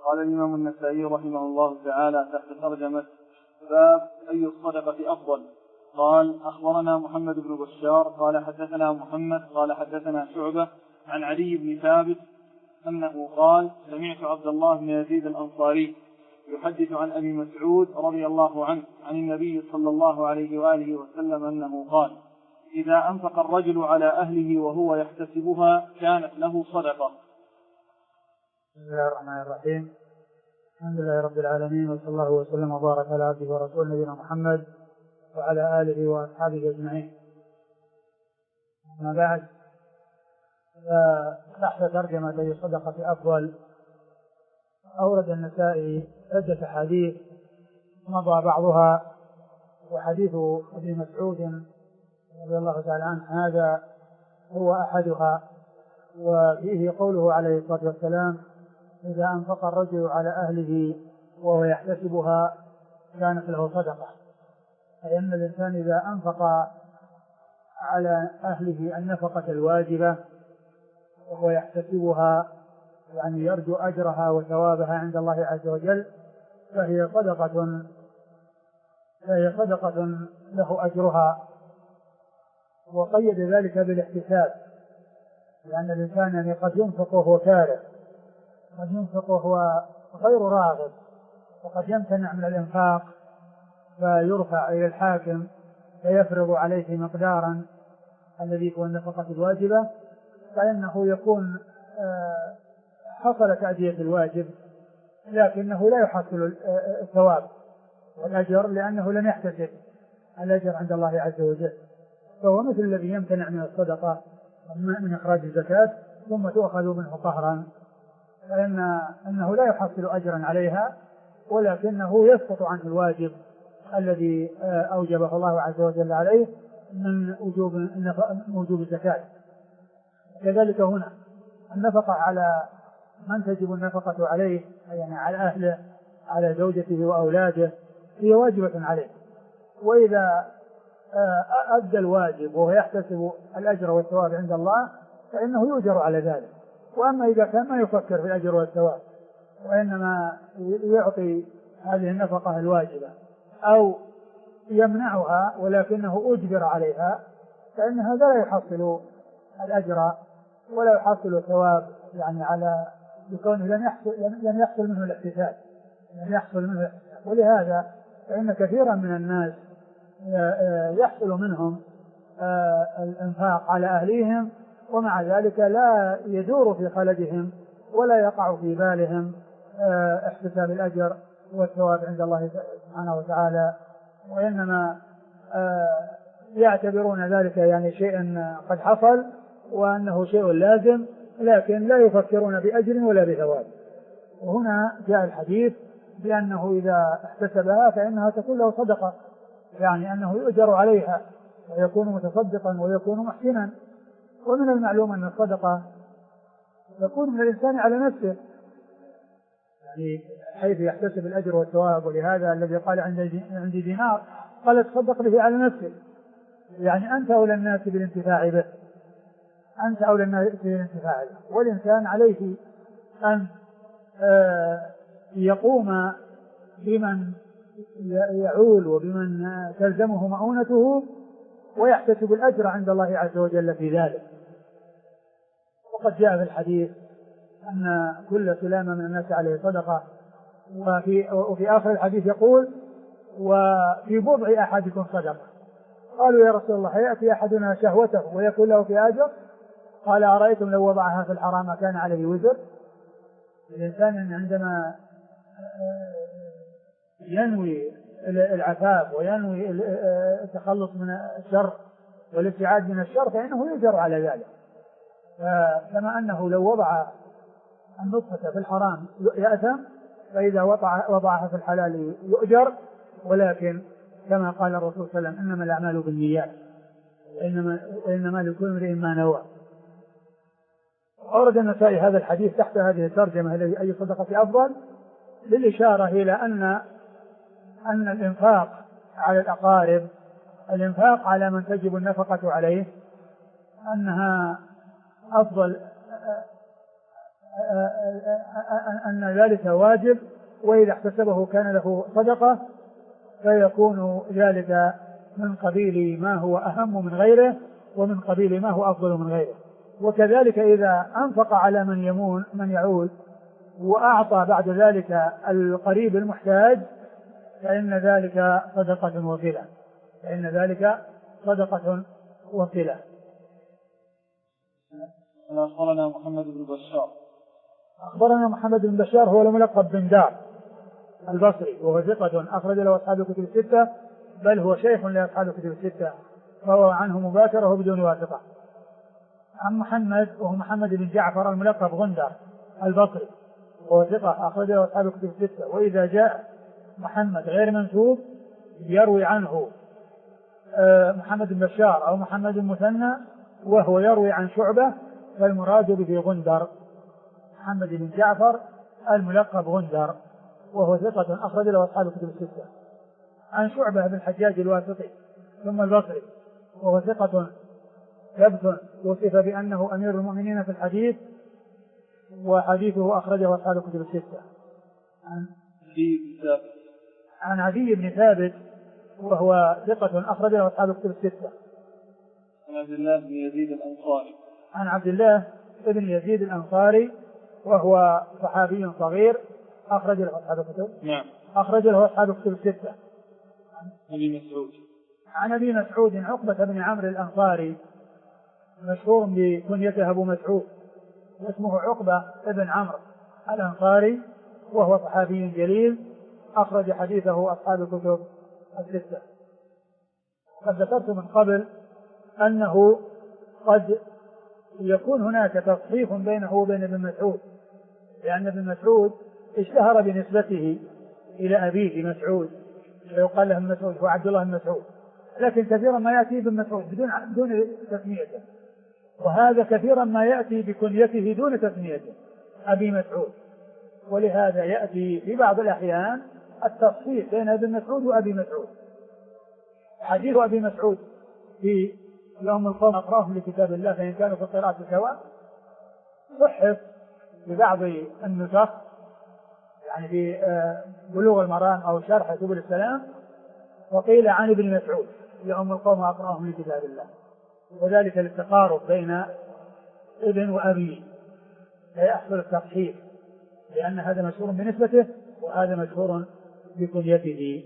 قال الإمام النسائي رحمه الله تعالى تحت ترجمة باب أي الصدقة أفضل. قال أخبرنا محمد بن بشار قال حدثنا محمد قال حدثنا شعبة عن علي بن ثابت أنه قال سمعت عبد الله بن يزيد الأنصاري يحدث عن أبي مسعود رضي الله عنه عن النبي صلى الله عليه وآله وسلم أنه قال إذا أنفق الرجل على أهله وهو يحتسبها كانت له صدقة. بسم الله الرحمن الرحيم. الحمد لله رب العالمين، وصلى الله وسلم وبارك على عبده ورسوله نبينا محمد وعلى آله وأصحابه أجمعين. أما بعد، تحت ترجمة أي الصدقة أفضل أورد النسائي عدة حديث مضى بعضها، وحديث أبي مسعود رضي الله تعالى عنه هذا هو أحدها، وفيه قوله عليه الصلاة والسلام إذا أنفق الرجل على أهله وهو يحتسبها كانت له صدقة، أي أن الإنسان إذا أنفق على أهله النفقة الواجبة وهو يحتسبها يعني يرجو أجرها وثوابها عند الله عز وجل فهي صدقة له أجرها. وقيد ذلك بالاحتساب، لأن الإنسان يعني قد ينفق وهو كاره، قد ينفق وهو غير راغب، وقد يمتنع من الإنفاق فيرفع إلى الحاكم فيفرض عليه مقدارا الذي هو النفقة الواجبة، فإنه يكون حصل تأدية الواجب لكنه لا يحصل الثواب والأجر لأنه لم يحتسب الأجر عند الله عز وجل. فهو مثل الذي يمتنع من الصدقة من إخراج الزكاة ثم تؤخذ منه قهرا، فإنه لا يحصل أجرا عليها ولكنه يسقط عنه الواجب الذي أوجبه الله عز وجل عليه من وجوب الزكاة. كذلك هنا النفقة على من تجب النفقة عليه، يعني على أهله، على زوجته وأولاده، هي واجبة عليه، وإذا أدى الواجب وهو يحتسب الأجر والثواب عند الله فإنه يؤجر على ذلك. وأما إذا كان ما يفكر في الأجر والثواب وإنما يعطي هذه النفقة الواجبة أو يمنعها ولكنه أجبر عليها فإن هذا لا يحصل الأجر ولا يحصل الثواب، يعني على بكونه لم يحصل منه الاحتساب. ولهذا فإن كثيرا من الناس يحصل منهم الإنفاق على أهليهم ومع ذلك لا يدور في خلدهم ولا يقع في بالهم احتساب الأجر والثواب عند الله سبحانه وتعالى، وإنما يعتبرون ذلك يعني شيء قد حصل وأنه شيء لازم، لكن لا يفكرون بأجر ولا بثواب. وهنا جاء الحديث بأنه إذا احتسبها فإنها تكون له صدقة، يعني أنه يؤجر عليها ويكون متصدقا ويكون محسنا. ومن المعلوم أن الصدقة تكون من الإنسان على نفسه، يعني حيث يحتسب الأجر والثواب. ولهذا الذي قال عندي دينار قال تصدق به على نفسه، يعني أنت أولى الناس بالانتفاع به، أنت أولى الناس بالانتفاع به. والإنسان عليه أن يقوم بمن يعول وبمن تلزمه مؤونته ويحتسب الأجر عند الله عز وجل في ذلك. وقد جاء في الحديث أن كل سلامة من الناس عليه صدقة، وفي آخر الحديث يقول وفي بضع أحدكم صدقة. قالوا يا رسول الله يأتي أحدنا شهوته ويكون له في أجر؟ قال أرأيتم لو وضعها في الحرام كان عليه وزر. الإنسان عندما ينوي العفاف وينوي التخلص من الشر والابتعاد من الشر فإنه يؤجر على ذلك، كما أنه لو وضع النطفة في الحرام يأثم، فإذا وضعها في الحلال يؤجر. ولكن كما قال الرسول صلى الله عليه وسلم إنما الأعمال بالنيات وإنما لكل امرئ ما نوى. أورد النسائي هذا الحديث تحت هذه الترجمة أي صدقة أفضل للإشارة إلى أن الإنفاق على الأقارب، الإنفاق على من تجب النفقة عليه، أنها أفضل أن ذلك واجب، وإذا احتسبه كان له صدقة، فيكون ذلك من قبيل ما هو أهم من غيره، ومن قبيل ما هو أفضل من غيره. وكذلك إذا أنفق على من يعود وأعطى بعد ذلك القريب المحتاج، فإن ذلك صدقة وصلة، فإن ذلك صدقة وصلة. أخبرنا محمد بن بشار. أخبرنا محمد بن بشار هو الملقب بن دار البصري، وهو ثقة أخرج له أصحاب الكتب الستة، بل هو شيخ لأصحاب الكتب الستة، فهو عنه مباشرة بدون واسطة. عن محمد وهو محمد بن جعفر الملقب غندر البصري، وهو ثقة أخرج له أصحاب الكتب الستة. وإذا جاء محمد غير منسوب يروي عنه محمد بن بشار أو محمد المثنى وهو يروي عن شعبة، فالمراد به غندر، محمد بن جعفر الملقب غندر، وهو ثقة أخرج له أصحاب الكتب الستة. عن شعبة بن الحجاج الواسطي ثم البصري، وهو ثقة ثبت وصف بأنه أمير المؤمنين في الحديث، وحديثه أخرجه أصحاب الكتب الستة. عن عدي بن ثابت وهو ثقة أخرجه أصحاب الكتب الستة. عن عبد الله بن يزيد الأنصاري. عن عبد الله بن يزيد الأنصاري وهو صحابي صغير أخرج له أصحاب الكتب. نعم. أخرج له أصحاب الكتب الستة. أبي مسعود. عن أبي مسعود عقبة بن عمرو الأنصاري، مشهور بكنيته أبو مسعود، واسمه عقبة بن عمرو الأنصاري، وهو صحابي جليل أخرج حديثه أصحاب الكتب الستة. قد ذكرت من قبل أنه قد يكون هناك تصحيف بينه وبين ابن مسعود، لأن ابن مسعود اشتهر بنسبته إلى أبيه مسعود، فيقال له ابن مسعود هو عبد الله بن مسعود، لكن كثيرا ما يأتي ابن مسعود بدون تسميته، وهذا كثيرا ما يأتي بكنيته دون تسميته أبي مسعود، ولهذا يأتي في بعض الأحيان التصحيح بين ابن مسعود وأبي مسعود. حديث أبي مسعود في يوم القوم أقراهم لكتاب الله فإن كانوا في القراءة سواء صحف ببعض النسخ، يعني في بلوغ المرام أو شرح سبل السلام، وقيل عن ابن مسعود يوم القوم أقراهم لكتاب الله، وذلك للتقارب بين ابن وأبي فيحصل التصحيح، لأن هذا مشهور بنسبته وهذا مشهور بكنيته.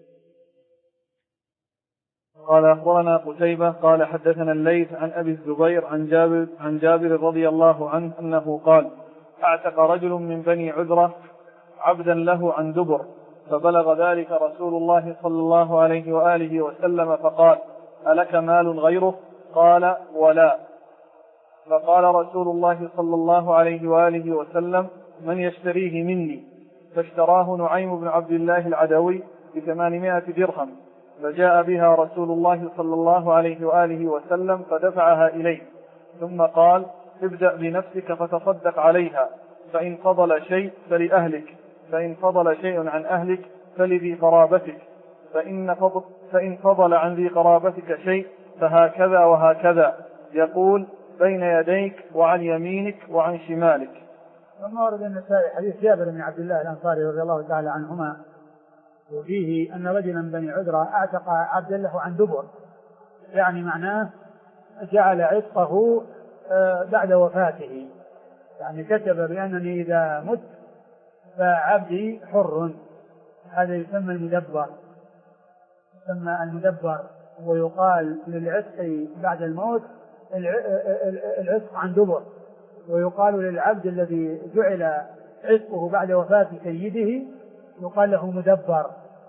قال أخبرنا قتيبة قال حدثنا الليث عن أبي الزبير عن جابر رضي الله عنه أنه قال: اعتق رجل من بني عذرة عبدا له عن دبر، فبلغ ذلك رسول الله صلى الله عليه وآله وسلم فقال: ألك مال غيره؟ قال: ولا. فقال رسول الله صلى الله عليه وآله وسلم: من يشتريه مني؟ فاشتراه نعيم بن عبد الله العدوي ب800 درهم، فجاء بها رسول الله صلى الله عليه وآله وسلم فدفعها إليه، ثم قال: ابدأ بنفسك فتصدق عليها، فإن فضل شيء فلأهلك، فإن فضل شيء عن أهلك فلذي قرابتك، فإن فضل عن ذي قرابتك شيء فهكذا وهكذا، يقول: بين يديك وعن يمينك وعن شمالك. ثم ورد النسائي حديث جابر بن عبد الله الأنصاري رضي الله تعالى عنهما، وفيه أن رجلا من بني عذرة اعتق عبدا له عن دبر، يعني معناه جعل عتقه بعد وفاته، يعني كتب بأنني إذا مت فعبدي حر، هذا يسمى المدبر، يسمى المدبر، ويقال للعتق بعد الموت العتق عن دبر، ويقال للعبد الذي جعل عتقه بعد وفاة سيده يقال له مدبر،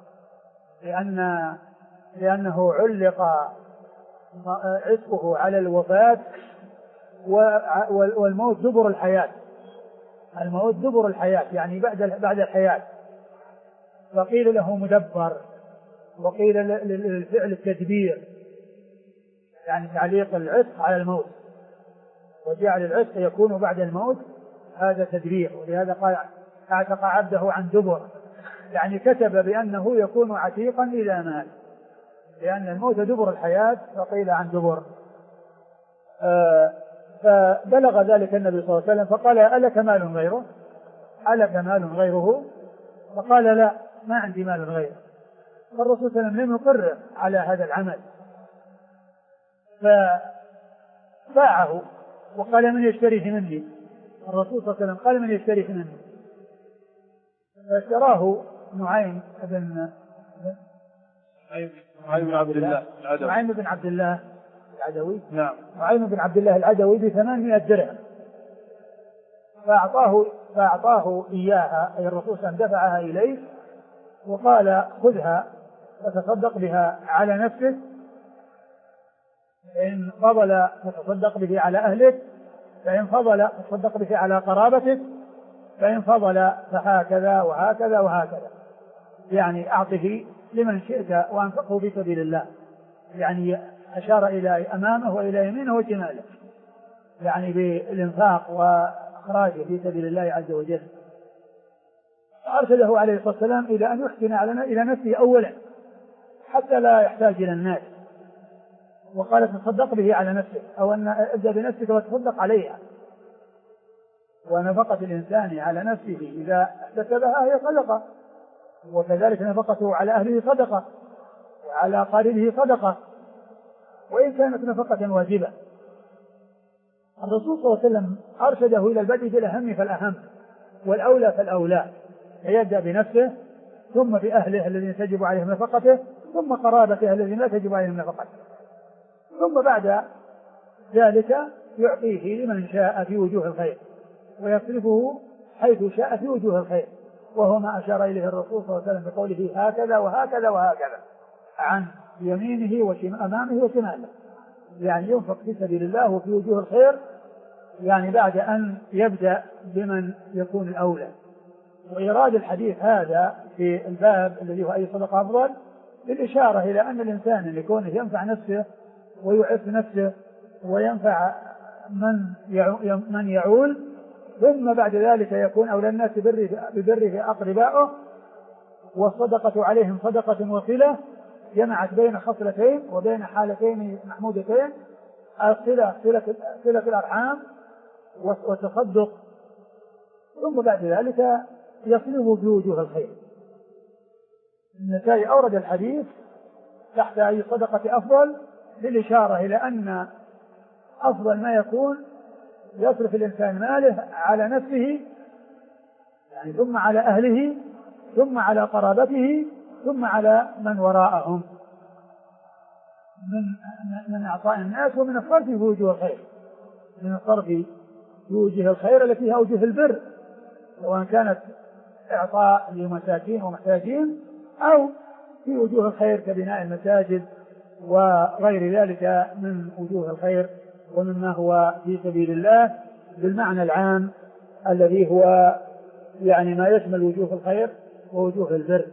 لأنه علق عتقه على الوفاة، والموت دبر الحياة، الموت دبر الحياة يعني بعد الحياة، فقيل له مدبر، وقيل للفعل التدبير، يعني تعليق العتق على الموت، وجعل العتق يكون بعد الموت، هذا تدبير، ولهذا قال: اعتق عبده عن دبر، يعني كتب بأنه يكون عتيقا إذا مات، لأن الموت دبر الحياة، فقيل عن دبر. فبلغ ذلك النبي صلى الله عليه وسلم فقال ألك مال غيره؟ ألك مال غيره؟ فقال لا، ما عندي مال غيره. فالرسول صلى الله عليه وسلم لم يقرر على هذا العمل، فباعه وقال من يشتريه مني؟ الرسول صلى الله عليه وسلم قال من يشتريه مني؟ فاشتراه نعيم بن عبد الله العدوي. نعيم بن عبد الله العدوي. نعم. نعيم بن عبد الله العدوي ب800 درهم، فأعطاه إياها، أي الرسول صلى الله عليه وسلم دفعها إليه وقال خذها وتصدق بها على نفسك، فإن فضل فتصدق به على أهلك، فإن فضل فتصدق به على قرابتك، فإن فضل فهكذا وهكذا وهكذا، يعني أعطه لمن شئت وأنفقه في سبيل الله. يعني أشار إلى أمامه وإلى يمينه وشماله، يعني بالإنفاق وإخراجه في سبيل الله عز وجل. أرشده عليه الصلاة والسلام إلى أن يحسن إلى نفسه أولا حتى لا يحتاج إلى الناس، وقال تصدق به على نفسك، أو أن ابدأ بنفسك وتصدق عليها. ونفقة الإنسان على نفسه إذا احتسبها هي صدقة، وكذلك نفقته على أهله صدقة، وعلى قاربه صدقة، وإن كانت نفقة واجبة. الرسول صلى الله عليه وسلم أرشده إلى البدء بالأهم فالأهم، والأولى فالأولى، فيبدأ بنفسه ثم بأهله الذين تجب عليهم نفقته، ثم قرابته الذين لا تجب عليهم نفقته، ثم بعد ذلك يعطيه لمن شاء في وجوه الخير، ويصرفه حيث شاء في وجوه الخير، وهو ما أشار إليه الرسول صلى الله عليه وسلم بقوله هكذا وهكذا وهكذا، عن يمينه أمامه وشماله، يعني ينفق في سبيل الله وفي وجوه الخير، يعني بعد أن يبدأ بمن يكون الأولى. وإيراد الحديث هذا في الباب الذي هو أي صدقة أفضل للإشارة إلى أن الإنسان اللي يكون ينفع نفسه ويعف نفسه وينفع من يعول، ثم بعد ذلك يكون أولى الناس ببره أقربائه، والصدقة عليهم صدقة وصلة، جمعت بين خصلتين وبين حالتين محمودتين، صلة الأرحام والتصدق، ثم بعد ذلك يصله بوجوه الخير. النسائي أورد الحديث تحت أي صدقة أفضل للإشارة إلى أن أفضل ما يكون يصرف الإنسان ماله على نفسه، يعني ثم على أهله، ثم على قرابته، ثم على من وراءهم من أعطاء الناس، ومن الصرف في وجوه الخير، من الصرف في وجوه الخير التي فيها وجوه البر، سواء كانت إعطاء لمساكين ومحتاجين أو في وجوه الخير كبناء المساجد وغير ذلك من وجوه الخير ومما هو في سبيل الله بالمعنى العام الذي هو يعني ما يشمل وجوه الخير ووجوه البر.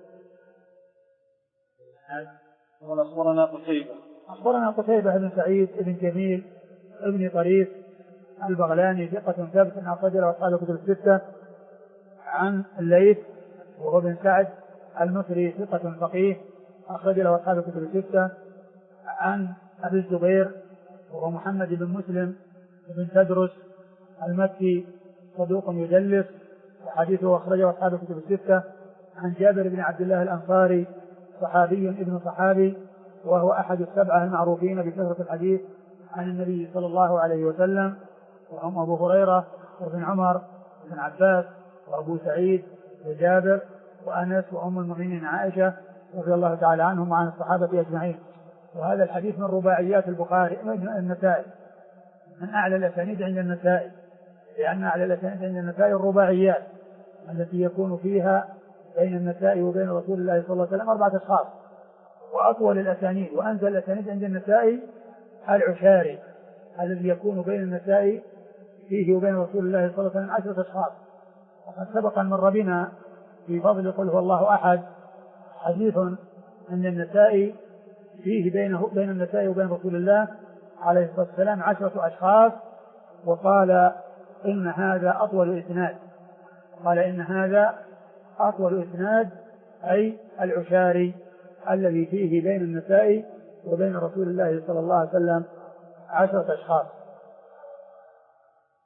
أخبرنا قتيبة بن سعيد بن جميل ابن طريف البغلاني ثقة ثابت أخرج له أصحاب الكتب الستة. عن الليث وهو بن سعد المصري ثقة فقيه أخرج له أصحاب الكتب الستة. عن أبي الزبير وهو محمد بن مسلم بن تدرس المكي صدوق يدلس وحديثه أخرجه أصحاب الكتب الستة. عن جابر بن عبد الله الأنصاري صحابي ابن صحابي وهو أحد السبعة المعروفين بكثرة الحديث عن النبي صلى الله عليه وسلم، وهم أبو هريرة وابن عمر وابن عباس وأبو سعيد وجابر وأنس وأم المؤمنين عائشة رضي الله تعالى عنهم وعن الصحابة أجمعين. وهذا الحديث من رباعيات البخاري النسائي، من أعلى الأسانيد عند النسائي، لأن أعلى الأسانيد عند النسائي الرباعيات التي يكون فيها بين النسائي وبين رسول الله صلى الله عليه وسلم 4 أشخاص. وأطول الأسانيد وأنزل الأسانيد عند النسائي العشاري الذي يكون بين النسائي فيه وبين رسول الله صلى الله عليه وسلم 10 أشخاص. وقد سبق أن مر بنا في فضل قل هو الله أحد حديث عند النسائي فيه بين النسائي وبين رسول الله عليه الصلاة والسلام 10 أشخاص، وقال إن هذا أطول إسناد، قال إن هذا أطول إسناد أي العشاري الذي فيه بين النسائي وبين رسول الله صلى الله عليه وسلم 10 أشخاص.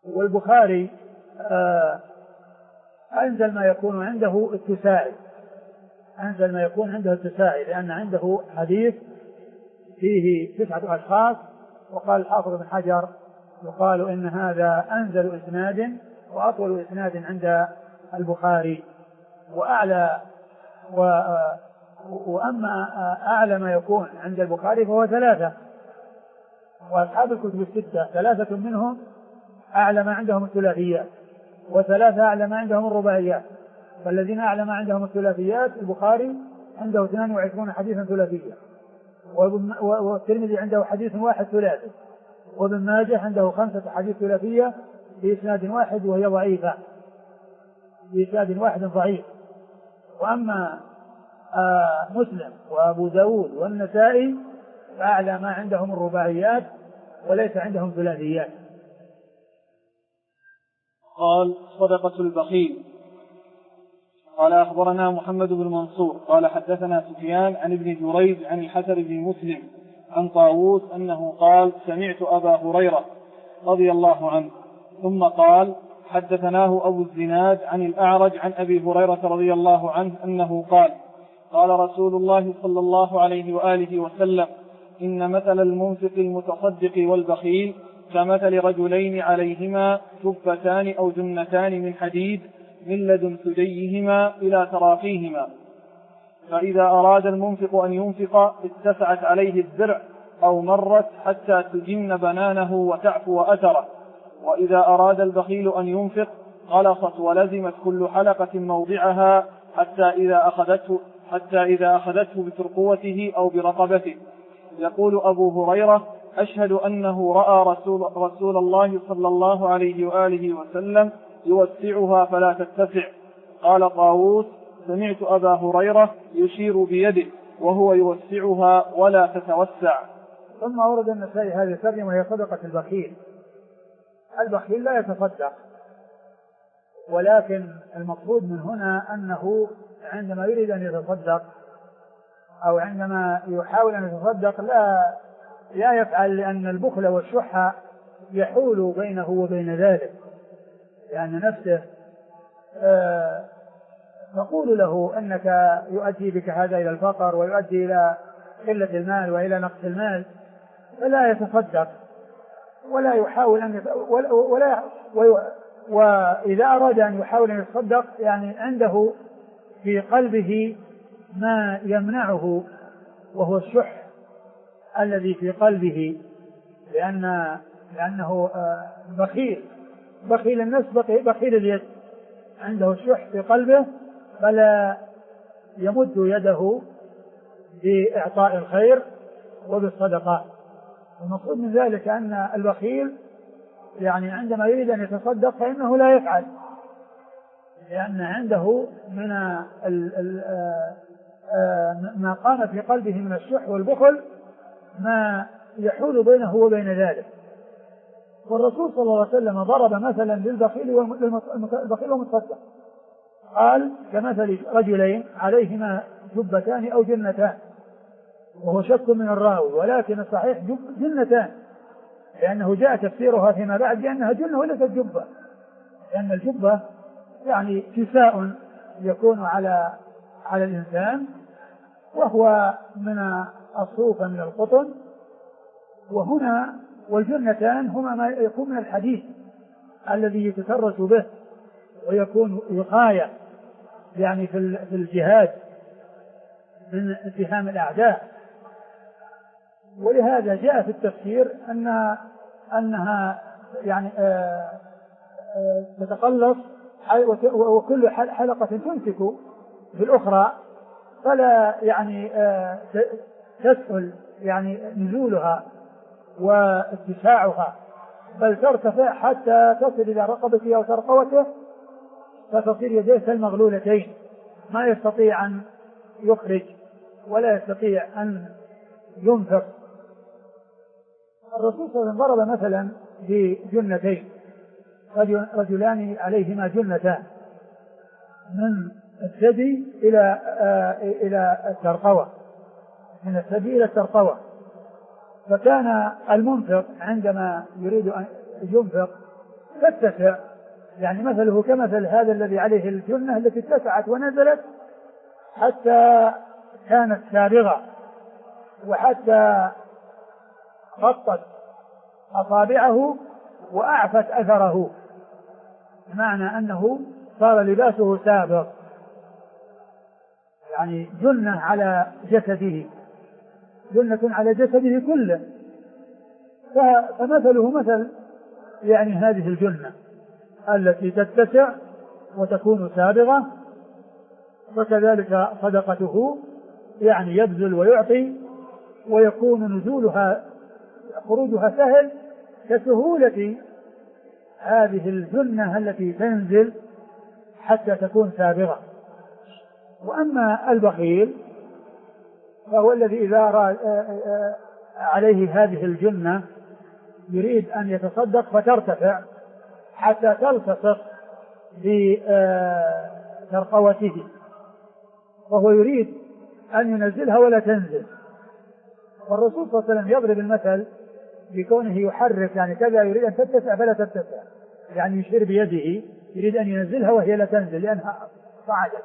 والبخاري أنزل ما يكون عنده التساعي، أنزل ما يكون عنده التساعي، لأن عنده حديث فيه 9 أشخاص، وقال الحافظ بن حجر يقال إن هذا أنزل إسناد وأطول إسناد عند البخاري وأعلى. وأما أعلى ما يكون عند البخاري فهو 3، وأصحاب الكتب الستة 3 منهم أعلى ما عندهم الثلاثيات، و3 أعلى ما عندهم الرباعيات. فالذين أعلى ما عندهم الثلاثيات البخاري عنده 22 حديثا ثلاثية، والترمذي عنده حديث واحد ثلاثي، وابن ماجه عنده 5 حديث ثلاثية بإسناد واحد وهي ضعيفة، بإسناد واحد ضعيف. وأما مسلم وأبو داود والنسائي فأعلى ما عندهم الرباعيات وليس عندهم ثلاثيات. قال صدقة البخيل. قال أخبرنا محمد بن منصور قال حدثنا سفيان عن ابن جريج عن الحسن بن مسلم عن طاووس أنه قال سمعت أبا هريرة رضي الله عنه ثم قال حدثناه أبو الزناد عن الأعرج عن أبي هريرة رضي الله عنه أنه قال قال رسول الله صلى الله عليه وآله وسلم إن مثل المنفق المتصدق والبخيل كمثل رجلين عليهما جبتان أو جنتان من حديد من لدن ثديهما إلى تراقيهما، فإذا أراد المنفق أن ينفق اتسعت عليه الذرع أو مرت حتى تجن بنانه وتعفو أثره، وإذا أراد البخيل أن ينفق غلصت ولزمت كل حلقة موضعها حتى إذا أخذته بترقوته أو برقبته. يقول أبو هريرة أشهد أنه رأى رسول الله صلى الله عليه وآله وسلم يوسعها فلا تتسع. قال طاووس سمعت أبا هريرة يشير بيده وهو يوسعها ولا تتوسع. ثم أورد النسائي هذه الترجمة وهي صدقة البخيل. البخيل لا يتصدق، ولكن المقصود من هنا أنه عندما يريد أن يتصدق أو عندما يحاول أن يتصدق لا يفعل، لأن البخل والشح يحول بينه وبين ذلك، لأن نفسه تقول له أنك يؤدي بك هذا إلى الفقر ويؤدي إلى قلة المال وإلى نقص المال، فلا يتصدق ولا يحاول أن وإذا أراد أن يحاول أن يتصدق يعني عنده في قلبه ما يمنعه وهو الشح الذي في قلبه، لأنه بخيل النفس بخيل اليد، عنده الشح في قلبه فلا يمد يده بإعطاء الخير وبالصدقة. المقصود من ذلك أن البخيل يعني عندما يريد أن يتصدق فإنه لا يفعل، لأن عنده من ما قام في قلبه من الشح والبخل ما يحول بينه وبين ذلك. والرسول صلى الله عليه وسلم ضرب مثلا للبخيل والمتصدق، قال كمثل رجلين عليهما جبتان أو جنتان، وهو شك من الراوي، ولكن الصحيح جنتان، لأنه جاء تفسيرها فيما بعد بأنها جنة وليست جبة، لأن الجبة يعني كساء يكون على الإنسان وهو من الصوف من القطن، وهنا والجنتان هما ما يكون من الحديد الذي يتسرس به ويكون وقاية يعني في الجهاد من اتهام الأعداء. ولهذا جاء في التفسير أنها يعني تتقلص وكل حلقة تمسك في الأخرى، فلا يعني تسهل يعني نزولها واتساعها، بل ترتفع حتى تصل إلى رقبته أو ترقوته، فتصير يديه كالمغلولتين، ما يستطيع أن يخرج ولا يستطيع أن ينفق. الرسول صلى الله عليه وسلم ضرب مثلا بجنتين، رجلان عليهما جنتان من الثدي إلى الترقوة، من الثدي إلى الترقوة. فكان المنفق عندما يريد أن ينفق تتسع، يعني مثله كمثل هذا الذي عليه الجنة التي اتسعت ونزلت حتى كانت سابغة، وحتى غطت أصابعه وأعفت أثره، بمعنى أنه صار لباسه سابغ، يعني جنة على جسده، جنة على جسده كله. فمثله مثل يعني هذه الجنة التي تتسع وتكون سابغة، وكذلك صدقته يعني يبذل ويعطي، ويكون نزولها خروجها سهل كسهولة هذه الجنة التي تنزل حتى تكون سابغة. وأما البخيل فهو الذي إذا عليه هذه الجنة يريد أن يتصدق فترتفع حتى تلتصق بترقوته، وهو يريد أن ينزلها ولا تنزل. والرسول صلى الله عليه وسلم يضرب المثل بكونه يحرك، يعني كذا يريد أن تتسع فلا تتسع، يعني يشير بيده يريد أن ينزلها وهي لا تنزل لأنها صعدت.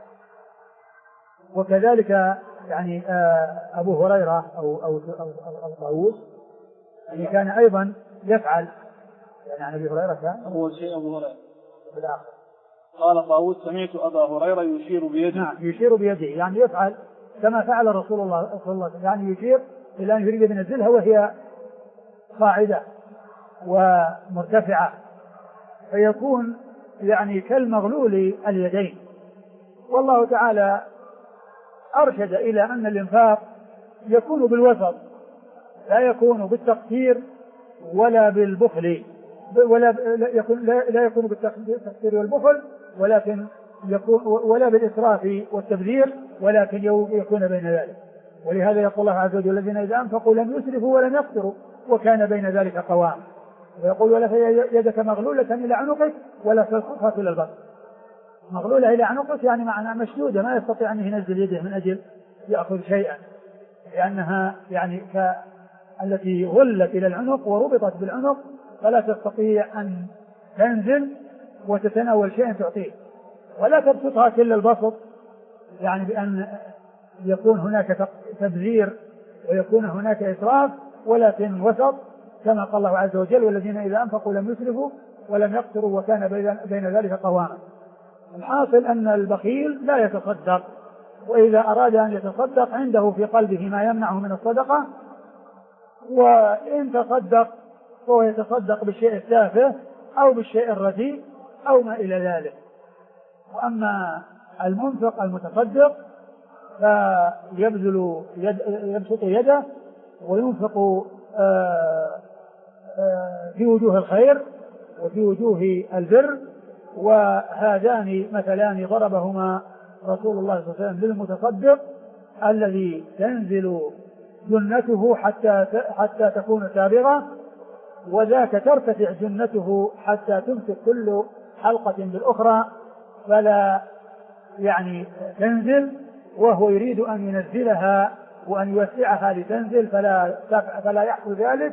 وكذلك يعني أبو هريرة أو طاووس يعني كان أيضا يفعل، يعني عن أبي هريرة كان أول شيء أبو هريرة في الآخر. قال طاووس سمعت أبا هريرة يشير بيده. نعم، يشير بيده، يعني يفعل كما فعل رسول الله صلى الله عليه وسلم، يعني يشير إلى أن يريد أن ينزلها وهي صاعدة ومرتفعة، فيكون يعني كالمغلول اليدين. والله تعالى أرشد إلى أن الإنفاق يكون بالوسط، لا يكون بالتقصير ولا بالبخل، لا يكون بالتقصير والبخل، ولكن يكون ولا بالإسراف والتبذير، ولكن يكون بين ذلك. ولهذا يقول الله عز وجل الذين إذا أنفقوا لم يسرفوا ولم يقتروا وكان بين ذلك قوام. ويقول ولا يدك مغلولة إلى عنقك ولا تبسطها إلى البسط. مغلولة إلى عنقك يعني معنى مشدودة، ما يستطيع أن ينزل يده من أجل يأخذ شيئا، لأنها يعني التي غلت إلى العنق وربطت بالعنق فلا تستطيع أن تنزل وتتناول شيئا تعطيه. ولا تبسطها كل البسط، يعني بأن يكون هناك تبذير ويكون هناك إسراف، ولكن وسط كما قال الله عز وجل والذين إذا أنفقوا لم يسرفوا ولم يقتروا وكان بين ذلك قواما. الحاصل أن البخيل لا يتصدق، وإذا أراد أن يتصدق عنده في قلبه ما يمنعه من الصدقة، وإن تصدق فهو يتصدق بالشيء التافه أو بالشيء الرديء أو ما إلى ذلك. وأما المنفق المتصدق يبسط يده وينفق في وجوه الخير وفي وجوه البر. وهذان مثلان ضربهما رسول الله صلى الله عليه وسلم للمتصدق الذي تنزل جنته حتى تكون سابغة، وذاك ترتفع جنته حتى تمسك كل حلقة بالأخرى فلا يعني تنزل، وهو يريد أن ينزلها وأن يوسعها لتنزل فلا يحصل ذلك.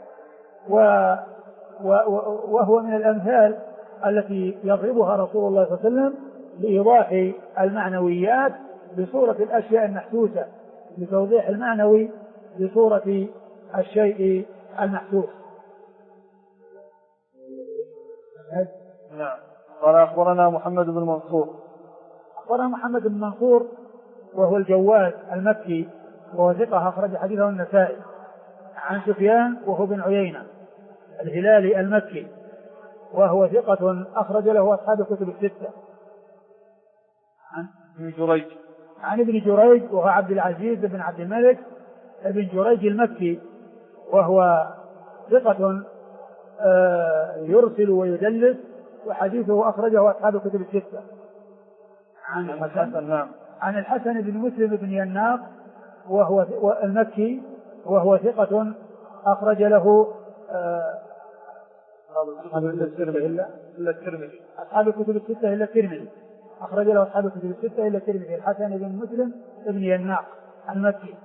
وهو من الأمثال التي يضربها رسول الله صلى الله عليه وسلم لإيضاح المعنويات بصورة الأشياء المحسوسة، لتوضيح المعنوي بصورة الشيء المحسوس. نعم. قال أخبرنا محمد بن منصور. أخبرنا محمد بن منصور وهو الجواد المكي وهو ثقة أخرج حديثه النسائي. عن سفيان وهو بن عيينة الهلالي المكي وهو ثقة أخرج له أصحاب الكتب الستة. عن ابن جريج وهو عبد العزيز بن عبد الملك ابن جريج المكي وهو ثقة يرسل ويدلس وحديثه أخرجه أصحاب الكتب الستة. عن الحسن بن مسلم بن يناق وهو المكي وهو ثقة أخرج له أصحاب الكتب الستة إلا الترمذي. أخرج له أصحاب الكتب الستة إلا الترمذي. الحسن بن مسلم بن يناق المكي.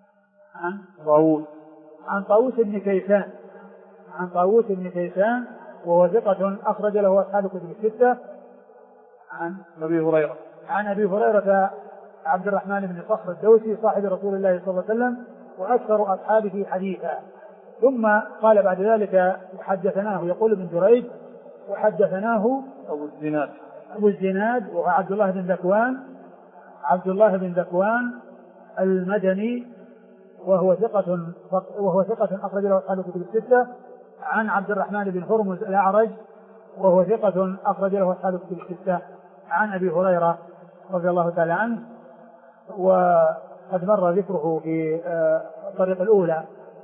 عن طاووس بن كيسان وهو ثقة أخرج له أصحاب الكتب الستة. عن أبي هريرة عبد الرحمن بن صخر الدوسي صاحب رسول الله صلى الله عليه وسلم وأكثر أصحابه حديثا. ثم قال بعد ذلك حدثناه يقول ابن جريج وحدثناه أبو الزناد وهو عبد الله بن ذكوان المدني وهو ثقة أخرج له أصحاب الكتب الستة. عن عبد الرحمن بن هرمز الأعرج وهو ثقة أخرج له أصحاب الكتب الستة. عن أبي هريرة رضي الله تعالى عنه وقد مر ذكره في الطريق الأولى.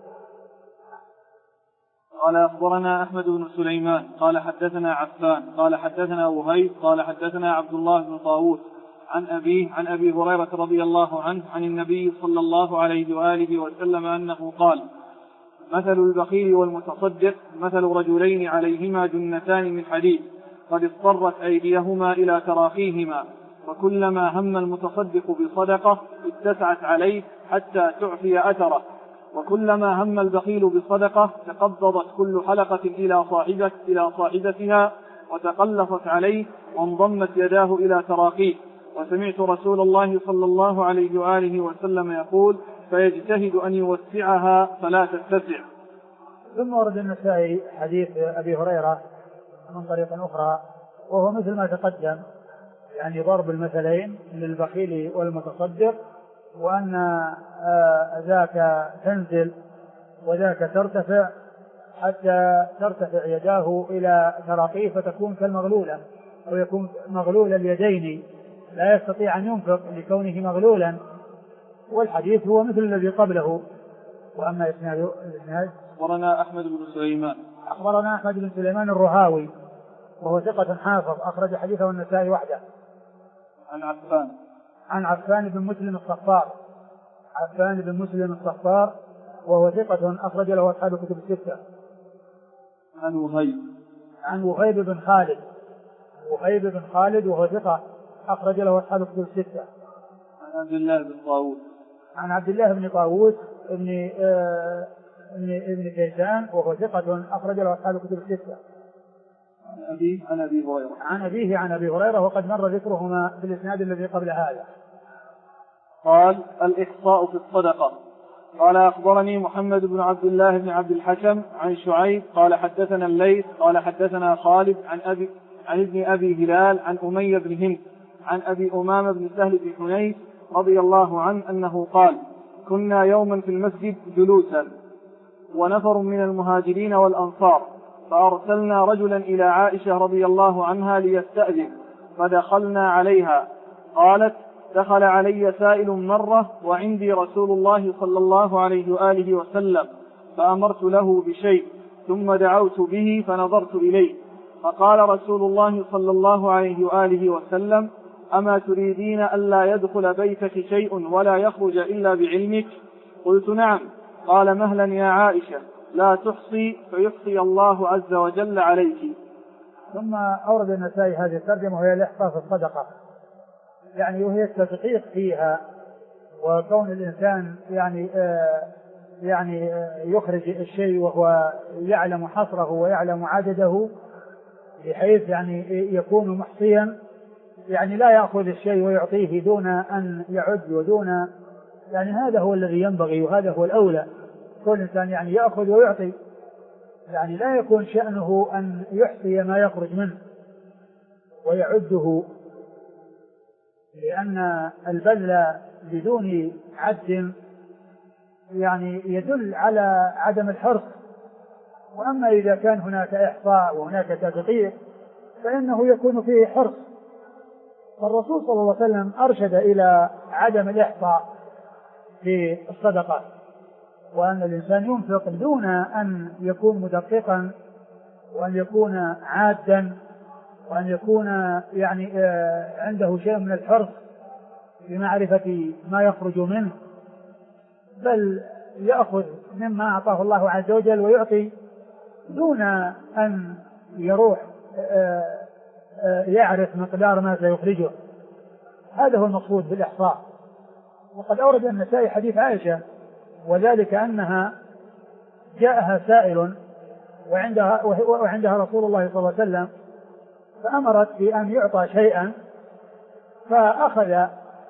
قال أخبرنا أحمد بن سليمان قال حدثنا عفان قال حدثنا وهيب قال حدثنا عبد الله بن طاووس عن أبي هريرة رضي الله عنه عن النبي صلى الله عليه وآله وسلم أنه قال: مثل البخيل والمتصدق مثل رجلين عليهما جنتان من حديد قد اضطرت أيديهما إلى تراخيهما، وكلما هم المتصدق بصدقة اتسعت عليه حتى تعفي أثره، وكلما هم البخيل بصدقة تقبضت كل حلقة إلى صاحبتها وتقلصت عليه وانضمت يداه إلى تراخيه. وسمعت رسول الله صلى الله عليه وآله وسلم يقول: فيجتهد أن يوسعها فلا تتسع. ثم ورد النسائي حديث أبي هريرة من طريق أخرى وهو مثل ما تقدم، يعني ضرب المثلين للبخيل والمتصدق، وأن ذاك تنزل وذاك ترتفع حتى ترتفع يداه إلى تراقيه فتكون كالمغلولة أو يكون مغلول اليدين لا يستطيع أن ينفق لكونه مغلولا. والحديث هو مثل الذي قبله. وأما إسناد أخبرنا أحمد بن سليمان الرهاوي وهو ثقة حافظ أخرج حديثه النسائي وحده. عن عفان بن مسلم الصفار وهو ثقة أخرج له أصحاب الكتب الستة. عن وهيب بن خالد وهو ثقة أخرج له أصحاب الكتب الستة. عن عبد الله بن طاووس ابن كيسان وهو ثقة أخرج له أصحاب الكتب الستة. عن أبيه عن أبي هريرة وقد مر ذكرهما في الإسناد الذي قبل هذا. قال: الإحصاء في الصدقة. قال: أخبرني محمد بن عبد الله بن عبد الحكم عن شعيب قال حدثنا الليث قال حدثنا خالد عن ابن أبي هلال عن أمية بن هند عن أبي أمامة بن سهل بن حنيف رضي الله عنه أنه قال: كنا يوما في المسجد جلوسا ونفر من المهاجرين والأنصار، فأرسلنا رجلا إلى عائشة رضي الله عنها ليستأذن، فدخلنا عليها. قالت: دخل علي سائل مرة وعندي رسول الله صلى الله عليه وآله وسلم، فأمرت له بشيء ثم دعوت به فنظرت إليه، فقال رسول الله صلى الله عليه وآله وسلم: أما تريدين ألا يدخل بيتك شيء ولا يخرج إلا بعلمك؟ قلت: نعم. قال: مهلا يا عائشة، لا تحصي فيحصي الله عز وجل عليك. ثم أورد النسائي هذه الترجمة وهي الإحصاء في الصدقة، يعني وهي التدقيق فيها، وكون الإنسان يعني يخرج الشيء وهو يعلم حصره ويعلم عدده، بحيث يعني يكون محصيا، يعني لا يأخذ الشيء ويعطيه دون أن يعد ودون، يعني هذا هو الذي ينبغي وهذا هو الأولى. كل إنسان يعني يأخذ ويعطي، يعني لا يكون شأنه أن يحصي ما يخرج منه ويعده، لأن البذل بدون عد يعني يدل على عدم الحرص. وأما إذا كان هناك إحصاء وهناك تدقيق فإنه يكون فيه حرص. فالرسول صلى الله عليه وسلم أرشد إلى عدم الإحصاء في الصدقة، وأن الإنسان ينفق دون أن يكون مدققا، وأن يكون عادا، وأن يكون يعني عنده شيء من الحرص بمعرفة ما يخرج منه، بل يأخذ مما أعطاه الله عز وجل ويعطي دون أن يروح يعرف مقدار ما سيخرجه. هذا هو المقصود بالإحصاء. وقد أورد النسائي حديث عائشة، وذلك أنها جاءها سائل وعندها رسول الله صلى الله عليه وسلم، فأمرت بأن يعطى شيئا، فأخذ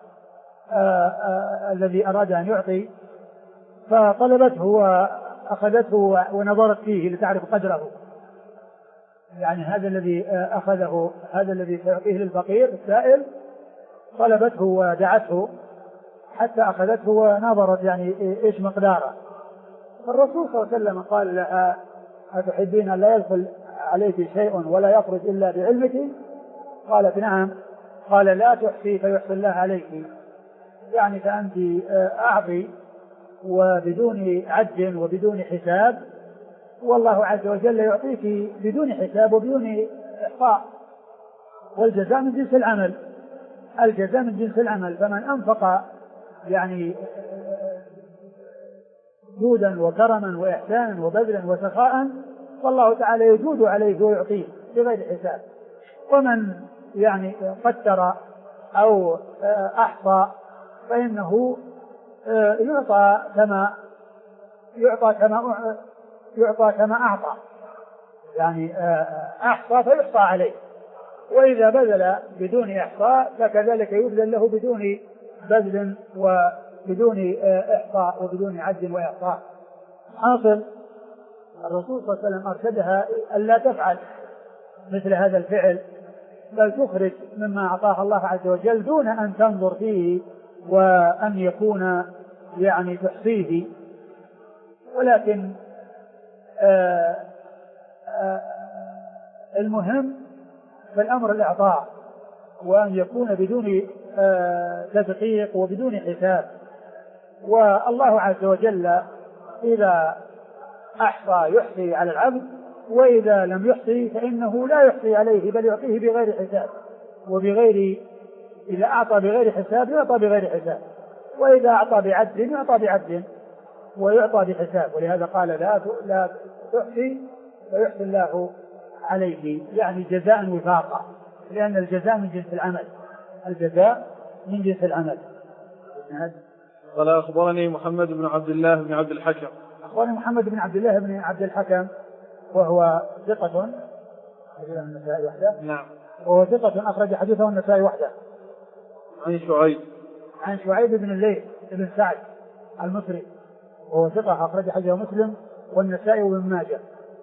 الذي أراد أن يعطي، فطلبته وأخذته ونظرت فيه لتعرف قدره، يعني هذا الذي أخذه، هذا الذي سيعطيه للفقير السائل، طلبته ودعته حتى أخذته ونظرت يعني إيش مقداره. فالرسول صلى الله عليه وسلم قال لها: أتحبين أن لا يدخل عليك شيء ولا يخرج إلا بعلمك؟ قالت: نعم. قال: لا تحصي فيحصي الله عليك، يعني فأنت أعطي وبدون عد وبدون حساب، والله عز وجل يعطيك بدون حساب وبدون إحصاء، والجزاء من جنس العمل، الجزاء من جنس العمل. فمن أنفق يعني جودا وكرما وإحسانا وبذلا وسخاء، والله تعالى يجود عليه ويعطيه بغير حساب. ومن يعني قدر أو أحصى فإنه يعطى كما أعطى، يعني أحصى فيحصى عليه، وإذا بذل بدون إحصاء فكذلك يبذل له بدون بذل وبدون إحصاء وبدون عد وإحصاء. حاصل الرسول صلى الله عليه وسلم أرشدها ألا تفعل مثل هذا الفعل، بل تخرج مما أعطاها الله عز وجل دون أن تنظر فيه وأن يكون يعني تحصيه، ولكن المهم في الأمر الإعطاء، وأن يكون بدون تدقيق وبدون حساب. والله عز وجل إذا أحصى يحصي على العبد، وإذا لم يحصي فإنه لا يحصي عليه بل يعطيه بغير حساب وبغير، إذا أعطى بغير حساب يعطى بغير حساب، وإذا أعطى بعدل يعطى بعدل ويعطى بحساب. ولهذا قال: لا تحصي فيحصي الله عليه، يعني جزاء وفاقا، لأن الجزاء من جنس العمل، الجزاء من جنس العمل. قال: أخبرني محمد بن عبد الله بن عبد الحكم. أخبرني محمد بن عبد الله بن عبد الحكم وهو ثقة أخرج النسائي وحده. نعم. وهو ثقة أخرج حديثه النسائي وحده. عن شعيب بن الليث بن سعد المصري، وهو ثقة أخرج حديثه مسلم والنسائي وابن ماجه.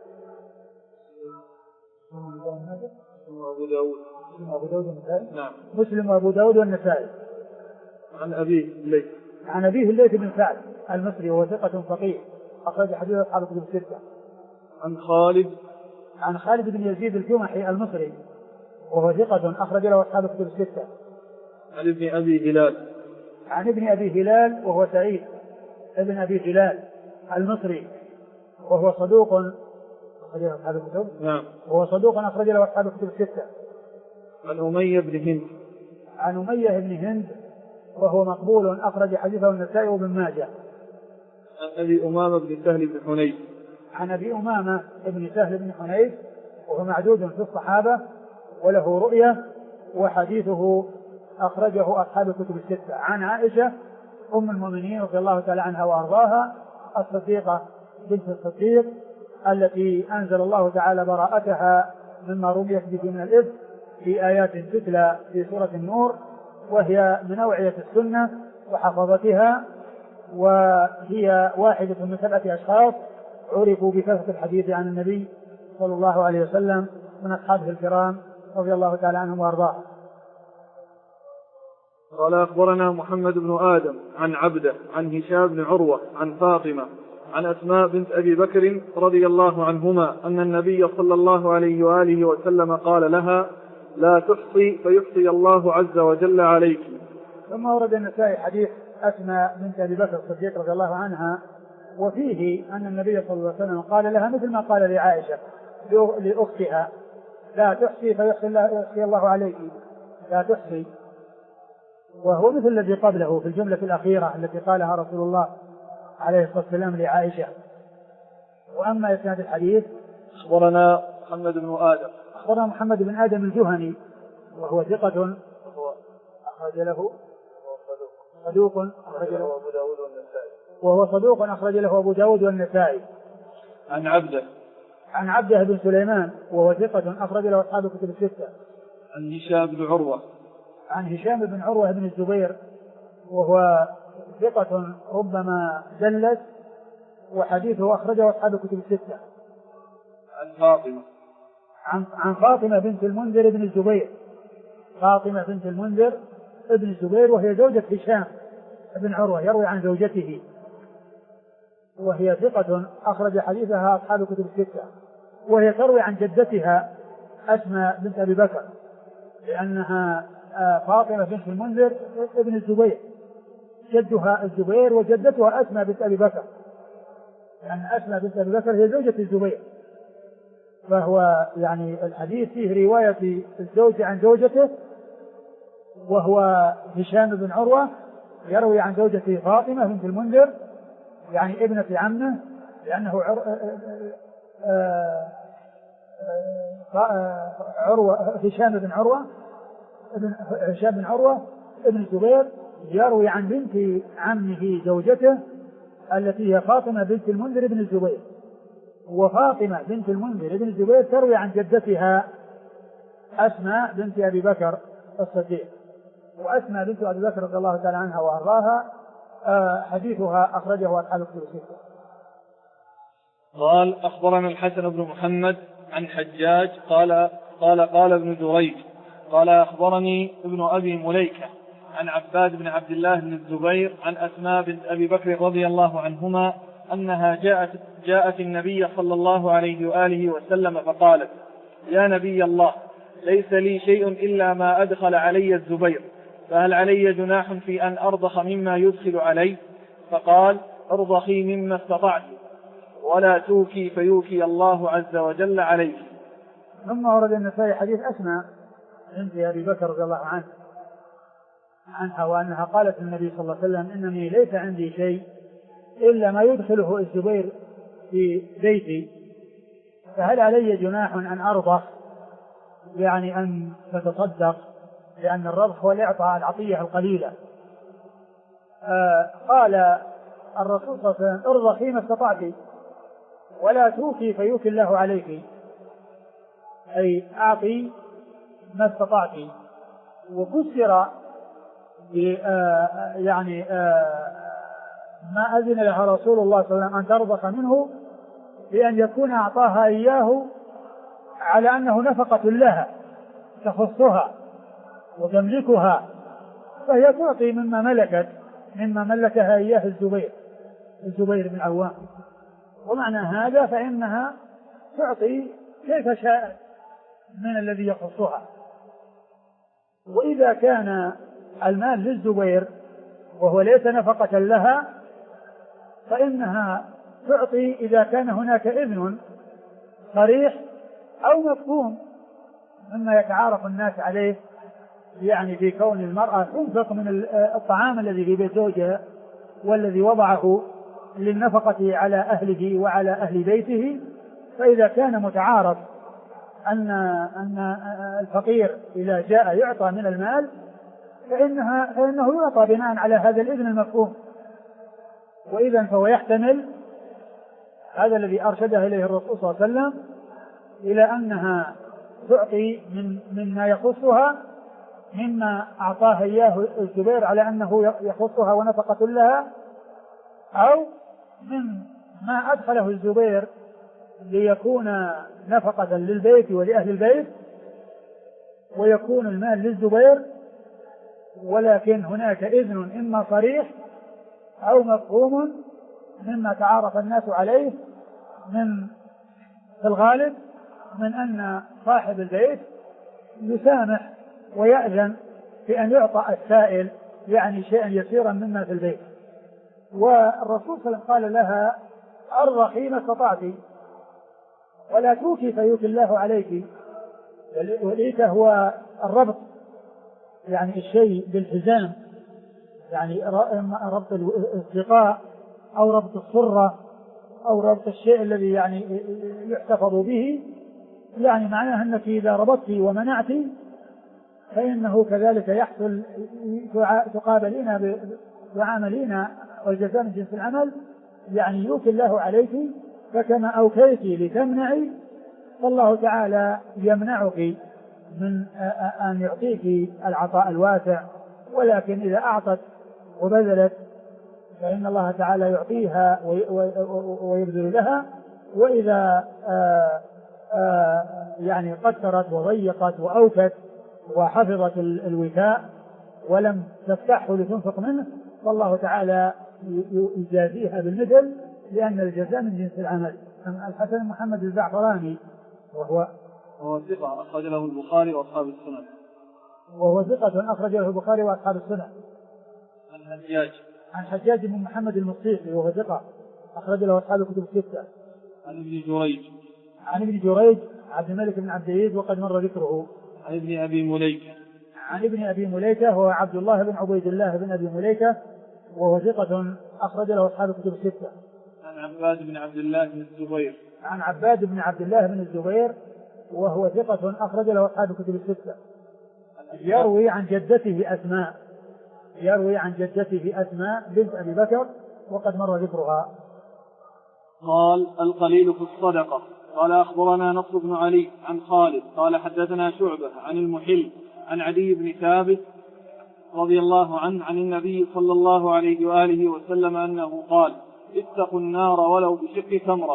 أبو داود والنسائي. نعم. مسلم وأبو داود والنسائي. عن أبيه الليث بن سعد المصري، وهو ثقة فقيه أخرج حديث أصحاب الكتب الستة. عن خالد بن يزيد الجمحي المصري، وهو ثقة أخرج له أصحاب الكتب الستة. عن ابن أبي هلال وهو سعيد ابن أبي هلال المصري، وهو صدوق أخرج له أصحاب الكتب. نعم. وهو صدوق أخرج له أصحاب الكتب الستة. عن أمية بن هند وهو مقبول أخرج حديثه النسائي وابن ماجه. عن أبي أمامة بن سهل بن حنيف. عن أبي أمامة بن سهل بن حنيف وهو معدود في الصحابة وله رؤية، وحديثه أخرجه أصحاب الكتب الستة. عن عائشة أم المؤمنين رضي الله تعالى عنها وأرضاها الصديقة بنت الصديق التي أنزل الله تعالى براءتها مما رميت به من الإثم في آيات تتلى في سورة النور، وهي من أوعية السنة وحفظتها، وهي واحدة من 7 أشخاص عرفوا بكثرة الحديث عن النبي صلى الله عليه وسلم من أصحابه الكرام رضي الله تعالى عنهم وأرضاهم. قال: أخبرنا محمد بن آدم عن عبده عن هشام بن عروة عن فاطمة عن أسماء بنت أبي بكر رضي الله عنهما أن النبي صلى الله عليه وآله وسلم قال لها: لا تحصي فيحصي الله عز وجل عليك. ثم ورد النسائي حديث أسماء بنت أبي بكر الصديق رضي الله عنها، وفيه أن النبي صلى الله عليه وسلم قال لها مثل ما قال لعائشة لأختها: لا تحصي فيحصي الله عليك، لا تحصي، وهو مثل الذي قبله في الجملة الأخيرة التي قالها رسول الله عليه الصلاة والسلام لعائشة. وأما إسناد الحديث: أخبرنا محمد بن آدم الجهني وهو ثقة أخرج له صدوق أخرج له أبو داود والنسائي. وهو صدوق أخرج له أبو داود والنسائي. عن عن عبده بن سليمان وهو ثقة أخرج له أصحاب الكتب الستة. عن هشام بن عروة. عن هشام بن عروة بن الزبير وهو ثقة ربما دلس وحديثه أخرجه أصحاب الكتب الستة. عن فاطمة. عن فاطمة بنت المنذر بن الزبير. فاطمة بنت المنذر ابن الزبير وهي زوجة هشام بن عروة يروي عن زوجته وهي ثقة أخرج حديثها أصحاب الكتب الستة. وهي تروي عن جدتها أسماء بنت أبي بكر لأنها فاطمة بنت المنذر ابن الزبير جدها الزبير وجدتها أسماء بنت أبي بكر لأن أسماء بنت أبي بكر هي زوجة الزبير. فهو يعني الحديث فيه رواية الزوج عن زوجته وهو هشام بن عروة يروي عن زوجته فاطمة بنت المنذر يعني ابنة عمه لأنه هشام بن عروة ابن الزبير يروي عن بنت عمه زوجته التي هي فاطمة بنت المنذر بن الزبير. وفاطمة بنت المنذر بن الزبير تروي عن جدتها أسماء بنت أبي بكر الصديق. وأسماء بنت أبي بكر رضي الله تعالى عنها وأرضاها حديثها أخرجه أصحاب الكتب الستة. قال أخبرنا الحسن بن محمد عن حجاج قال ابن جريج قال أخبرني ابن أبي مليكة عن عباد بن عبد الله بن الزبير عن أسماء بنت أبي بكر رضي الله عنهما أنها جاءت النبي صلى الله عليه وآله وسلم فقالت: يا نبي الله، ليس لي شيء إلا ما أدخل علي الزبير، فهل علي جناح في أن أرضخ مما يدخل علي؟ فقال: ارضخي مما استطعت ولا توكي فيوكي الله عز وجل عليك. ثم ورد النسائي حديث أسماء بنت أبي بكر رضي الله عنها وأنها قالت للنبي صلى الله عليه وسلم: إنني ليس عندي شيء إلا ما يدخله الزبير في بيتي، فهل علي جناح أن أرضخ يعني أن تتصدق، لأن الرضخ هو الإعطاء العطية القليلة. قال الرسول صلى الله عليه وسلم: ارضخي ما استطعت ولا توكي فيوكي الله عليك، أي أعطي ما استطعت. وفسر يعني ما أذن لها رسول الله صلى الله عليه وسلم أن ترضخ منه بأن يكون أعطاها إياه على أنه نفقة لها تخصها وتملكها، فهي تعطي مما ملكها إياه الزبير بن العوام. ومعنى هذا فإنها تعطي كيف شاء من الذي يخصها. وإذا كان المال للزبير وهو ليس نفقة لها فإنها تعطي إذا كان هناك إذن صريح أو مفهوم مما يتعارف الناس عليه، يعني في كون المرأة تنفق من الطعام الذي في بيت زوجها والذي وضعه للنفقة على أهله وعلى أهل بيته. فإذا كان متعارف أن الفقير إذا جاء يعطى من المال فإنه يعطى بناء على هذا الإذن المفهوم. وإذا فهو يحتمل هذا الذي أرشدها إليه الرسول صلى الله عليه وسلم إلى أنها تعطي مما يخصها مما أعطاها إياه الزبير على أنه يخصها ونفقة لها، أو من ما أدخله الزبير ليكون نفقة للبيت ولأهل البيت ويكون المال للزبير، ولكن هناك إذن إما صريح أو مفهوم مما تعارف الناس عليه في الغالب من أن صاحب البيت يسامح ويأذن في أن يعطى السائل يعني شيئا يسيرا مما في البيت. والرسول صلى الله عليه وسلم قال لها: ارضخي ما استطعت ولا توكي فيوكي الله عليك. والإيكة هو الربط، يعني الشيء بالحزام، يعني ربط السقاء أو ربط الصرة أو ربط الشيء الذي يعني يحتفظ به، يعني معناه أنك إذا ربطت ومنعت فإنه كذلك يحصل تقابلين وعملين والجزاء من جنس العمل، يعني يوكي الله عليك، فكما أوكيت لتمنعي فالله تعالى يمنعك من أن يعطيك العطاء الواسع، ولكن إذا أعطت وبذلت فإن الله تعالى يعطيها ويبذل لها، وإذا يعني قصرت وضيقت وأوكت وحفظت الوفاء ولم تفتحه لتنفق منه فالله تعالى يجازيها بالمثل، لأن الجزاء من جنس العمل. الحسن محمد الزعفراني وهو ثقة أخرج له البخاري وأصحاب السنن. وهو ثقة أخرج له البخاري وأصحاب السنن. عن حجاج بن محمد المصيحي وهو ثقة أخرج له أصحاب الكتب الستة. عن ابن جريج عبد الملك بن عبد العزيز وقد مر ذكره. عن ابن أبي مليكة هو عبد الله بن عبيد الله بن أبي مليكة وهو ثقة أخرج له أصحاب الكتب الستة. عن عباد بن عبد الله بن الزبير وهو ثقة أخرج له أصحاب الكتب الستة. يروي عن جدته أسماء بنت أبي بكر وقد مر ذكرها. قال القليل في الصدقة. قال أخبرنا نصر بن علي عن خالد قال حدثنا شعبة عن المحل عن عدي بن ثابت رضي الله عنه عن النبي صلى الله عليه وآله وسلم أنه قال اتقوا النار ولو بشق تمرة.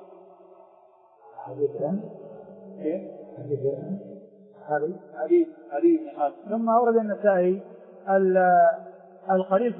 ثم أورد النسائي القليل في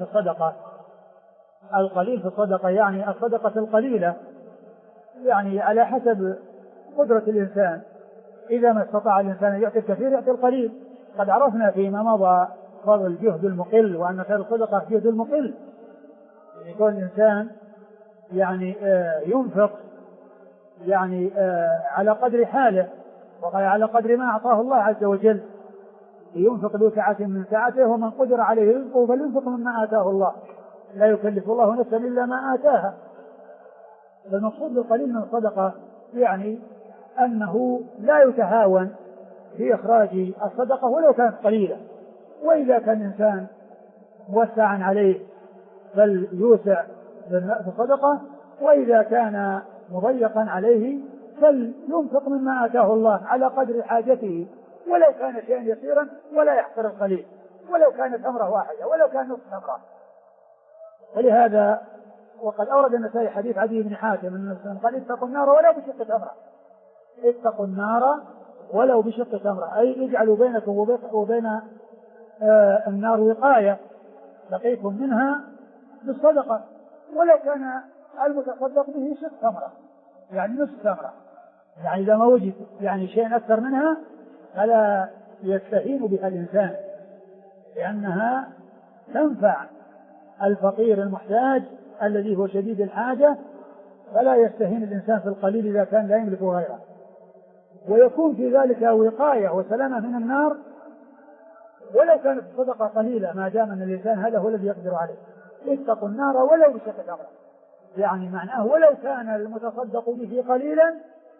الصدقة يعني الصدقة القليلة، يعني على حسب قدرة الإنسان، إذا ما استطاع الإنسان أن يعطي الكثير يعطي القليل. قد عرفنا فيما مضى فضل الجهد المقل وأن خير الصدقة جهد المقل، يكون الإنسان يعني ينفق يعني على قدر حاله وعلى قدر ما أعطاه الله عز وجل، ينفق ذو سعة من سعته ومن قدر عليه رزقه فلينفق مما آتاه الله، لا يكلف الله نفسا إلا ما آتاها. المقصود بالقليل من الصدقة يعني أنه لا يتهاون في إخراج الصدقة ولو كانت قليلة، وإذا كان الإنسان موسعا عليه فليوسع في الصدقة، وإذا كان مضيقا عليه فلينفق مما آتاه الله على قدر حاجته، ولو كان شيئا يسيرا ولا يحقر القليل، ولو كانت تمرة واحدة ولو كان نصف تمرة. ولهذا وقد أورد النسائي حديث عدي بن حاتم أن قال اتقوا النار ولو بشق تمرة. اتقوا النار ولو بشق تمرة، أي اجعلوا بينكم وبين النار وقاية تقيكم منها بالصدقة، ولو كان المتصدق به شق تمرة يعني نصف تمرة، يعني إذا ما وجد يعني شيء أكثر منها فلا يستهين بها الإنسان، لأنها تنفع الفقير المحتاج الذي هو شديد الحاجة، فلا يستهين الإنسان في القليل إذا كان لا يملك غيره، ويكون في ذلك وقاية وسلامة من النار ولو كانت الصدقة قليلة، ما دام أن الإنسان هذا هو الذي يقدر عليه. اتقوا النار ولو بشق تمرة، يعني معناه ولو كان المتصدق به قليلا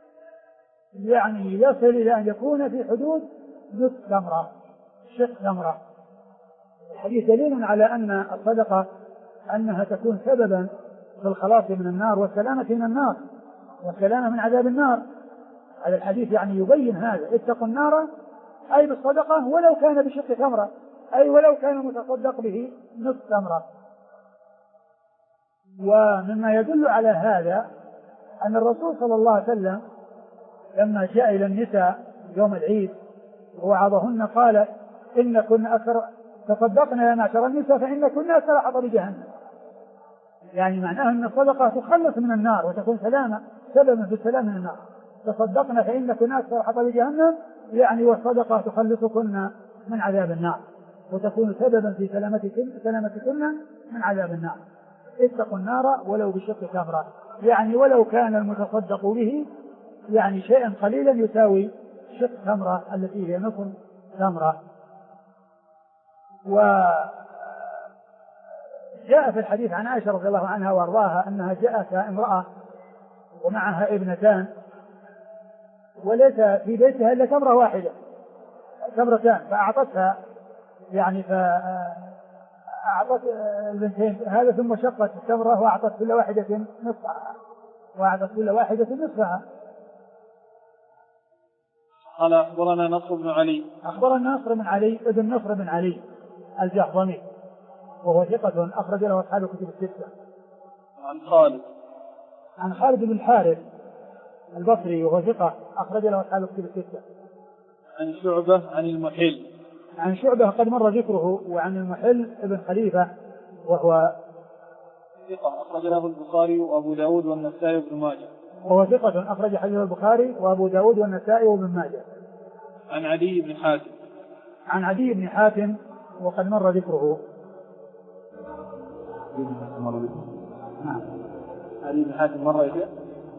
يعني يصل إلى أن يكون في حدود نصف تمرة شق تمرة. الحديث دليل على أن الصدقة أنها تكون سببا في الخلاص من النار والسلامة من النار والسلامة من عذاب النار. هذا الحديث يعني يبين هذا، اتقوا النار أي بالصدقة ولو كان بشق تمرة، أي ولو كان المتصدق به نصف تمرة. ومما يدل على هذا أن الرسول صلى الله عليه وسلم لما جاء إلى النساء يوم العيد ووعظهن قال إن كنا أكثر تصدقنا يا معشر النساء فإن كنا أكثر حطب جهنم، يعني معناه أن الصدقة تخلص من النار وتكون سببا في السلام من النار. تصدقنا فإن كنا أكثر حطب جهنم، يعني والصدقة تخلصكن من عذاب النار وتكون سببا في سلامتكن من عذاب النار. اتقوا النار ولو بشق تمرة، يعني ولو كان المتصدق به يعني شيئا قليلا يساوي شق تمرة التي هي نصف تمرة. وجاء في الحديث عن عائشة رضي الله عنها وارضاها أنها جاءت امرأة ومعها ابنتان وليس في بيتها إلا تمرة واحدة تمرتان، فأعطتها يعني فأعطت البنتين هذا ثم شقت التمرة وأعطت كل واحدة نصفها قال أخبرنا نصر بن علي. أخبرنا نصر بن علي ابن نصر بن علي الجهضمي وهو ثقة أخرج له أصحاب الكتب الستة. عن خالد بن الحارث البصري وهو ثقة أخرج له أصحاب الكتب الستة. عن شعبة عن المحل. عن شعبة قد مر ذكره. وعن المحل ابن خليفة وهو ثقة أخرج له البخاري وأبو داود والنسائي وابن ماجه. وهو ثقة أخرج حديث البخاري وأبو داود والنسائي وابن ماجه. عن عدي بن حاتم. عن عدي بن حاتم وقد مر ذكره. نعم. عدي بن حاتم مر ذكره.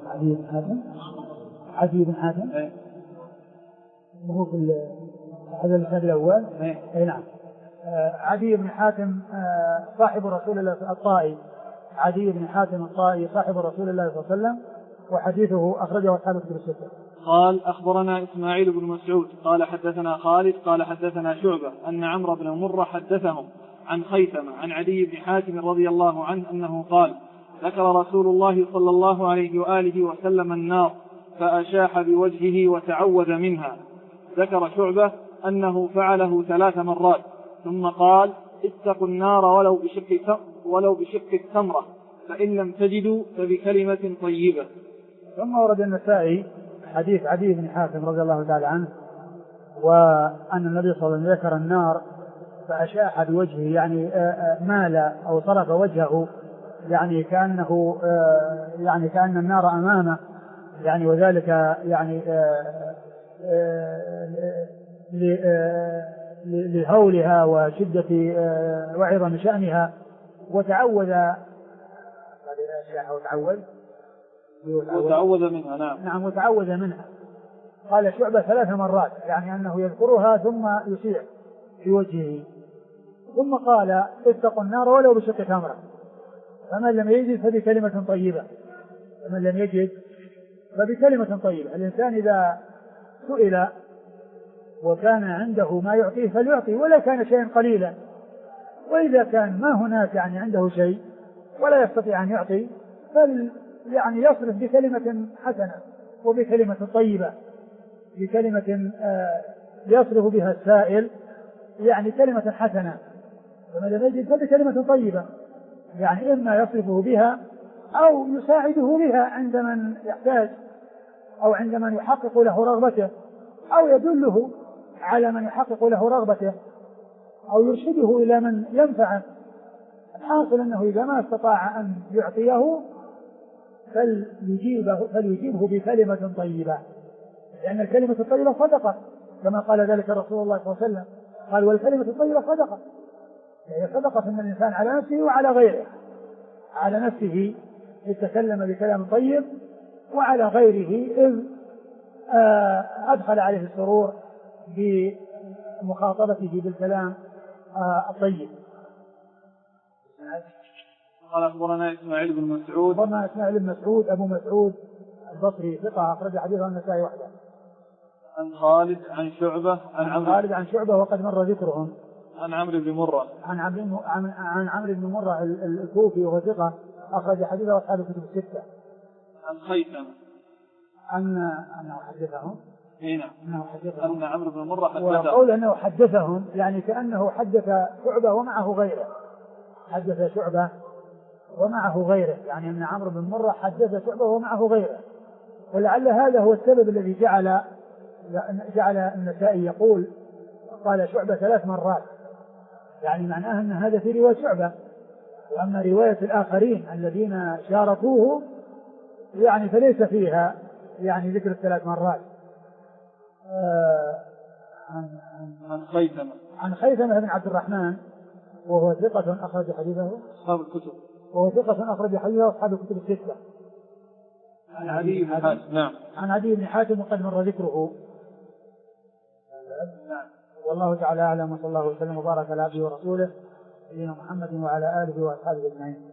عدي بن حاتم وهو في هذا الإسناد الأول. أي نعم. عدي بن حاتم صاحب رسول الله الطائي. عدي بن حاتم الطائي صاحب رسول الله صلى الله عليه وسلم وحديثه أخرجه أصحاب الكتب الستة. قال أخبرنا إسماعيل بن مسعود قال حدثنا خالد قال حدثنا شعبة أن عمرو بن مرة حدثهم عن خيثمة عن عدي بن حاتم رضي الله عنه أنه قال ذكر رسول الله صلى الله عليه وآله وسلم النار فأشاح بوجهه وتعوذ منها. ذكر شعبة أنه فعله 3 مرات ثم قال اتقوا النار ولو بشق التمرة فإن لم تجدوا فبكلمة طيبة. ثم ورد النسائي حديث عدي بن حاتم رضي الله تعالى عنه وأن النبي صلى الله عليه وسلم ذكر النار فأشاح بوجهه يعني مال أو صرف وجهه يعني كأنه يعني كأن النار أمامه يعني وذلك يعني لهولها وشدة وعظم شأنها وتعوذ منها. نعم وتعوذ منها. قال شعبة 3 مرات يعني أنه يذكرها ثم يشيع في وجهه ثم قال اتقوا النار ولو بشق تمرة فمن لم يجد فبكلمة طيبة. فمن لم يجد فبكلمة طيبة. الإنسان إذا سئل وكان عنده ما يعطيه فليعطي ولا كان شيئا قليلا وإذا كان ما هناك يعني عنده شيء ولا يستطيع أن يعطي يعني يصرف بكلمة حسنة وبكلمة طيبة بكلمة يصرف بها السائل يعني كلمة حسنة. فمن لم يجد فبكلمة طيبة يعني إما يصرفه بها أو يساعده بها عند من يحتاج أو عند من يحقق له رغبته أو يدله على من يحقق له رغبته أو يرشده إلى من ينفعه. الحاصل أنه إذا ما استطاع أن يعطيه فليجيبه بكلمة طيبة لأن الكلمة الطيبة صدقة كما قال ذلك رسول الله صلى الله عليه وسلم قال والكلمة الطيبة صدقة. هي صدقة من الإنسان على نفسه وعلى غيره. على نفسه يتكلم بكلام طيب وعلى غيره إذ أدخل عليه السرور بمخاطبته بالكلام الطيب. قال أخبرنا إسماعيل بن مسعود. أخبرنا إسماعيل بن مسعود أبو مسعود البصري ثقة أخرج حديثه النسائي وحده. عن خالد عن شعبة عن خالد عن شعبة وقد مر ذكرهم. عن عمرو بن مرة. عن عمرو بن مرة الكوفي وهو ثقة أخرج حديثه أصحاب الكتب الستة. عن خيثمة أنه حدثهم. هنا أن عمرو بن مرة حدثهم. وقول أنه حدثهم يعني كأنه حدث شعبة ومعه غيره. حدث شعبة ومعه غيره يعني أن عمرو بن مرة حدث شعبة ومعه غيره. ولعل هذا هو السبب الذي جعل النسائي يقول قال شعبة 3 مرات يعني معناه أن هذا في رواية شعبة. وأما رواية الآخرين الذين شاركوه يعني فليس فيها يعني ذكر 3 مرات. عن خيثمة بن عبد الرحمن وهو ثقة أخرج حديثه أصحاب الكتب. وهو ثقة أخرج حديثه أصحاب الكتب الستة. عن عدي بن حاتم. نعم. عن عدي بن حاتم وقد مر ذكره. نعم. والله تعالى أعلم وصلى الله وسلم وبارك على عبده ورسوله سيدنا محمد وعلى آله وأصحابه أجمعين.